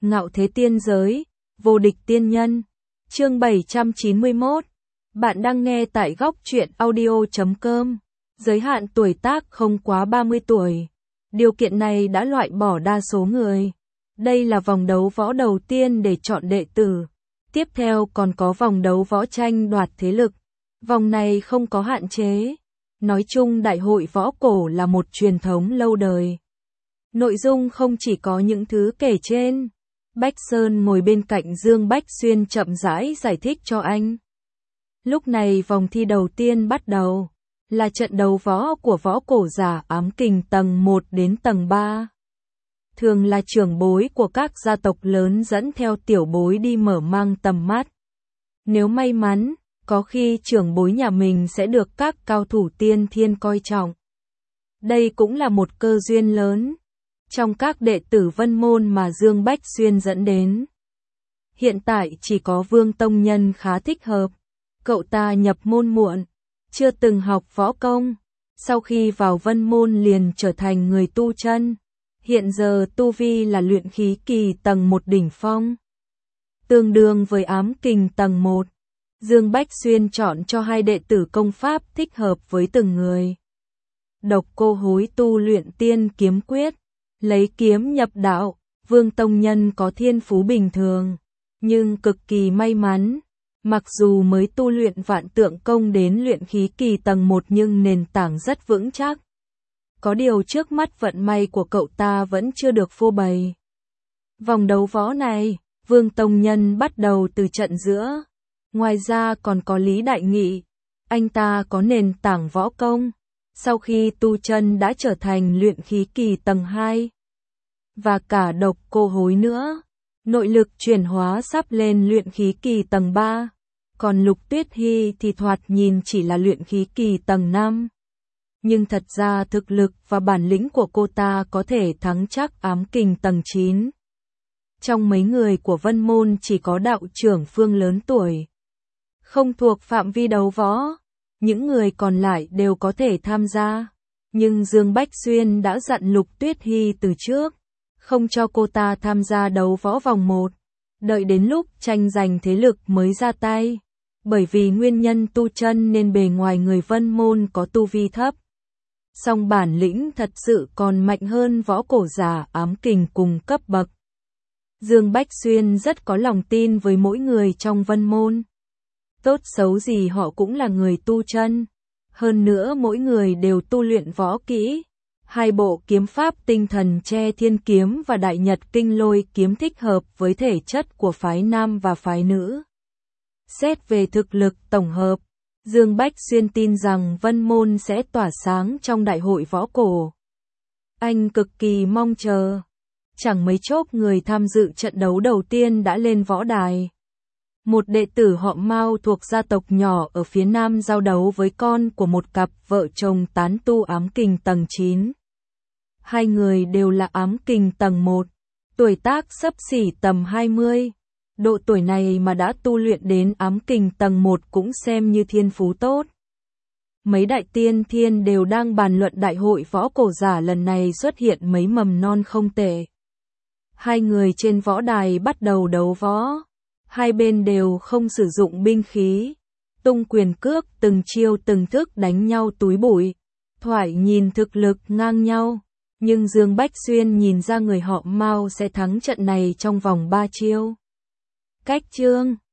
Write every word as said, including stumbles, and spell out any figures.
Ngạo thế tiên giới, vô địch tiên nhân. Chương bảy trăm chín mươi mốt. Bạn đang nghe tại góc truyện audio chấm com. Giới hạn tuổi tác không quá ba mươi tuổi. Điều kiện này đã loại bỏ đa số người. Đây là vòng đấu võ đầu tiên để chọn đệ tử. Tiếp theo còn có vòng đấu võ tranh đoạt thế lực. Vòng này không có hạn chế. Nói chung đại hội võ cổ là một truyền thống lâu đời. Nội dung không chỉ có những thứ kể trên. Bách Sơn ngồi bên cạnh Dương Bách Xuyên chậm rãi giải thích cho anh. Lúc này vòng thi đầu tiên bắt đầu. Là trận đấu võ của võ cổ giả ám kình tầng một đến tầng ba. Thường là trưởng bối của các gia tộc lớn dẫn theo tiểu bối đi mở mang tầm mắt. Nếu may mắn, có khi trưởng bối nhà mình sẽ được các cao thủ tiên thiên coi trọng. Đây cũng là một cơ duyên lớn trong các đệ tử Vân Môn mà Dương Bách Xuyên dẫn đến. Hiện tại chỉ có Vương Tông Nhân khá thích hợp. Cậu ta nhập môn muộn, chưa từng học võ công. Sau khi vào Vân Môn liền trở thành người tu chân. Hiện giờ tu vi là luyện khí kỳ tầng một đỉnh phong. Tương đương với ám kình tầng một. Dương Bách Xuyên chọn cho hai đệ tử công pháp thích hợp với từng người. Độc Cô Hối tu luyện tiên kiếm quyết. Lấy kiếm nhập đạo, Vương Tông Nhân có thiên phú bình thường, nhưng cực kỳ may mắn. Mặc dù mới tu luyện vạn tượng công đến luyện khí kỳ tầng một nhưng nền tảng rất vững chắc. Có điều trước mắt vận may của cậu ta vẫn chưa được phô bày. Vòng đấu võ này, Vương Tông Nhân bắt đầu từ trận giữa. Ngoài ra còn có Lý Đại Nghị. Anh ta có nền tảng võ công. Sau khi tu chân đã trở thành luyện khí kỳ tầng hai. Và cả Độc Cô Hối nữa. Nội lực chuyển hóa sắp lên luyện khí kỳ tầng ba. Còn Lục Tuyết Hy thì thoạt nhìn chỉ là luyện khí kỳ tầng năm. Nhưng thật ra thực lực và bản lĩnh của cô ta có thể thắng chắc ám kình tầng chín. Trong mấy người của Vân Môn chỉ có đạo trưởng Phương lớn tuổi. Không thuộc phạm vi đấu võ. Những người còn lại đều có thể tham gia. Nhưng Dương Bách Xuyên đã dặn Lục Tuyết Hy từ trước. Không cho cô ta tham gia đấu võ vòng một. Đợi đến lúc tranh giành thế lực mới ra tay. Bởi vì nguyên nhân tu chân nên bề ngoài người Vân Môn có tu vi thấp. Song bản lĩnh thật sự còn mạnh hơn võ cổ giả ám kình cùng cấp bậc. Dương Bách Xuyên rất có lòng tin với mỗi người trong Vân Môn. Tốt xấu gì họ cũng là người tu chân. Hơn nữa mỗi người đều tu luyện võ kỹ. Hai bộ kiếm pháp tinh thần che thiên kiếm và đại nhật kinh lôi kiếm thích hợp với thể chất của phái nam và phái nữ. Xét về thực lực tổng hợp, Dương Bách Xuyên tin rằng Vân Môn sẽ tỏa sáng trong đại hội võ cổ. Anh cực kỳ mong chờ. Chẳng mấy chốc người tham dự trận đấu đầu tiên đã lên võ đài. Một đệ tử họ Mao thuộc gia tộc nhỏ ở phía nam giao đấu với con của một cặp vợ chồng tán tu ám kình tầng chín. Hai người đều là ám kình tầng một, tuổi tác xấp xỉ tầm hai mươi. Độ tuổi này mà đã tu luyện đến ám kình tầng một cũng xem như thiên phú tốt. Mấy đại tiên thiên đều đang bàn luận đại hội võ cổ giả lần này xuất hiện mấy mầm non không tệ. Hai người trên võ đài bắt đầu đấu võ. Hai bên đều không sử dụng binh khí. Tung quyền cước từng chiêu từng thức đánh nhau túi bụi. Thoại nhìn thực lực ngang nhau. Nhưng Dương Bách Xuyên nhìn ra người họ Mao sẽ thắng trận này trong vòng ba chiêu. Cách chương